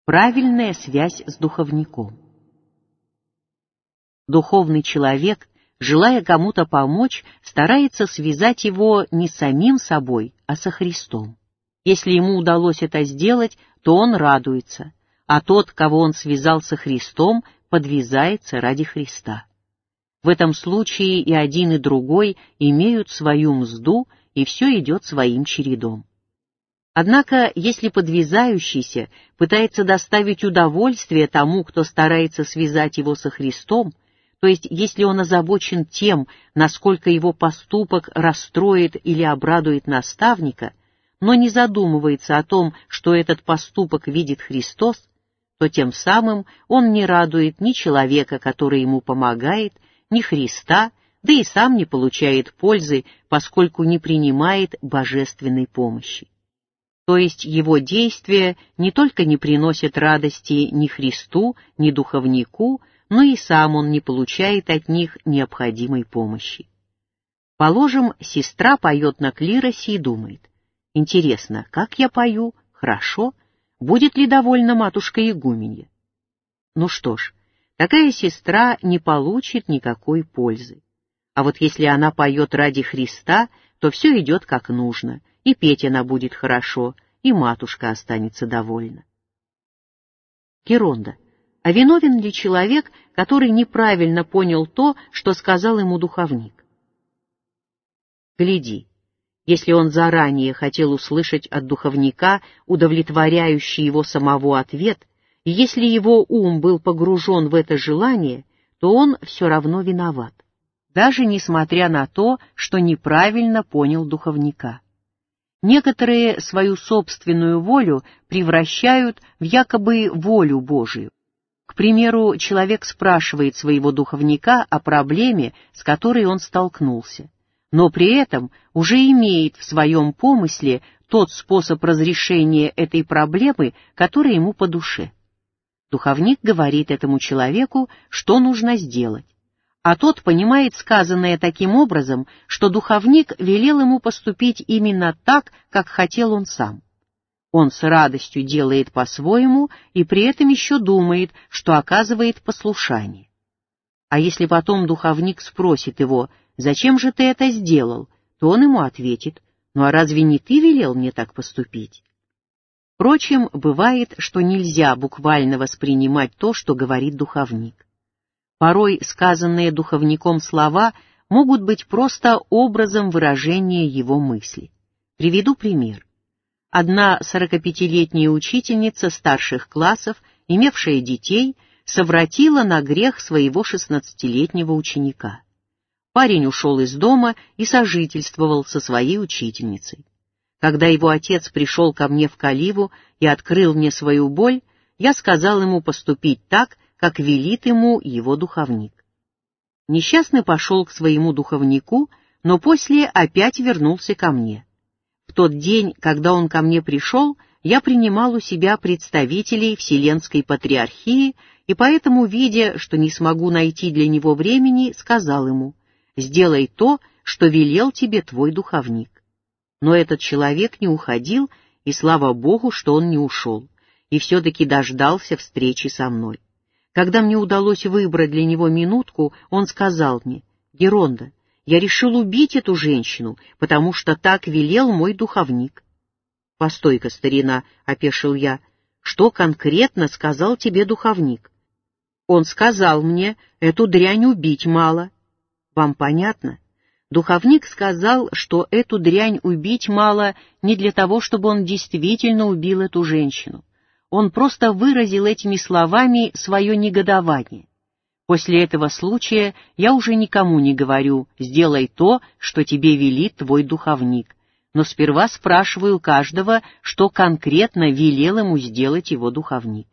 Правильная связь с духовником. Духовный человек, желая кому-то помочь, старается связать его не с самим собой, а со Христом. Если ему удалось это сделать, то он радуется, а тот, кого он связал со Христом, подвязается ради Христа. В этом случае и один, и другой имеют свою мзду, и все идет своим чередом. Однако, если подвязающийся пытается доставить удовольствие тому, кто старается связать его со Христом, то есть если он озабочен тем, насколько его поступок расстроит или обрадует наставника, но не задумывается о том, что этот поступок видит Христос, то тем самым он не радует ни человека, который ему помогает, ни Христа, да и сам не получает пользы, поскольку не принимает божественной помощи. То есть его действия не только не приносят радости ни Христу, ни духовнику, но и сам он не получает от них необходимой помощи. Положим, сестра поет на клиросе и думает: «Интересно, как я пою? Хорошо. Будет ли довольна матушка игуменья?» Ну что ж, такая сестра не получит никакой пользы. А вот если она поет ради Христа, то все идет как нужно, и петь она будет хорошо, и матушка останется довольна. Геронда. А виновен ли человек, который неправильно понял то, что сказал ему духовник? Гляди, если он заранее хотел услышать от духовника удовлетворяющий его самого ответ, и если его ум был погружен в это желание, то он все равно виноват, даже несмотря на то, что неправильно понял духовника. Некоторые свою собственную волю превращают в якобы волю Божию. К примеру, человек спрашивает своего духовника о проблеме, с которой он столкнулся, но при этом уже имеет в своем помысле тот способ разрешения этой проблемы, который ему по душе. Духовник говорит этому человеку, что нужно сделать, а тот понимает сказанное таким образом, что духовник велел ему поступить именно так, как хотел он сам. Он с радостью делает по-своему и при этом еще думает, что оказывает послушание. А если потом духовник спросит его: «Зачем же ты это сделал?», то он ему ответит: «Ну а разве не ты велел мне так поступить?» Впрочем, бывает, что нельзя буквально воспринимать то, что говорит духовник. Порой сказанные духовником слова могут быть просто образом выражения его мысли. Приведу пример. Одна 45-летняя учительница старших классов, имевшая детей, совратила на грех своего 16-летнего ученика. Парень ушел из дома и сожительствовал со своей учительницей. Когда его отец пришел ко мне в Каливу и открыл мне свою боль, я сказал ему поступить так, как велит ему его духовник. Несчастный пошел к своему духовнику, но после опять вернулся ко мне. В тот день, когда он ко мне пришел, я принимал у себя представителей Вселенской Патриархии, и поэтому, видя, что не смогу найти для него времени, сказал ему: «Сделай то, что велел тебе твой духовник». Но этот человек не уходил, и слава Богу, что он не ушел, и все-таки дождался встречи со мной. Когда мне удалось выбрать для него минутку, он сказал мне: «Геронда, я решил убить эту женщину, потому что так велел мой духовник». «Постой-ка, старина», — опешил я, — «что конкретно сказал тебе духовник?» «Он сказал мне, эту дрянь убить мало». «Вам понятно?» Духовник сказал, что эту дрянь убить мало не для того, чтобы он действительно убил эту женщину. Он просто выразил этими словами свое негодование. После этого случая я уже никому не говорю: «Сделай то, что тебе велит твой духовник», но сперва спрашиваю каждого, что конкретно велел ему сделать его духовник.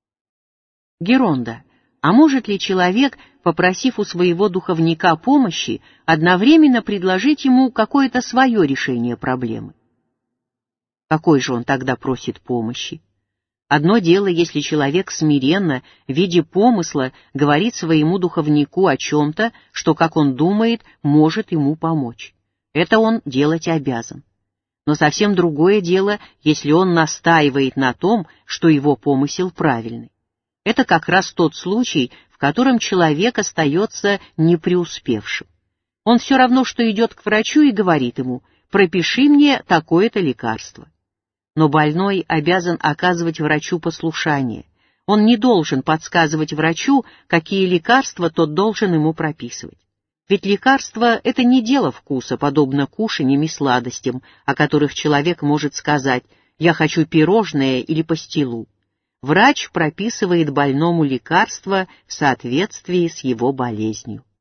Геронда. А может ли человек, попросив у своего духовника помощи, одновременно предложить ему какое-то свое решение проблемы? Какой же он тогда просит помощи? Одно дело, если человек смиренно, в виде помысла, говорит своему духовнику о чем-то, что, как он думает, может ему помочь. Это он делать обязан. Но совсем другое дело, если он настаивает на том, что его помысел правильный. Это как раз тот случай, в котором человек остается непреуспевшим. Он все равно, что идет к врачу и говорит ему: «Пропиши мне такое-то лекарство». Но больной обязан оказывать врачу послушание. Он не должен подсказывать врачу, какие лекарства тот должен ему прописывать. Ведь лекарство — это не дело вкуса, подобно кушаньям и сладостям, о которых человек может сказать: «Я хочу пирожное или пастилу». Врач прописывает больному лекарство в соответствии с его болезнью.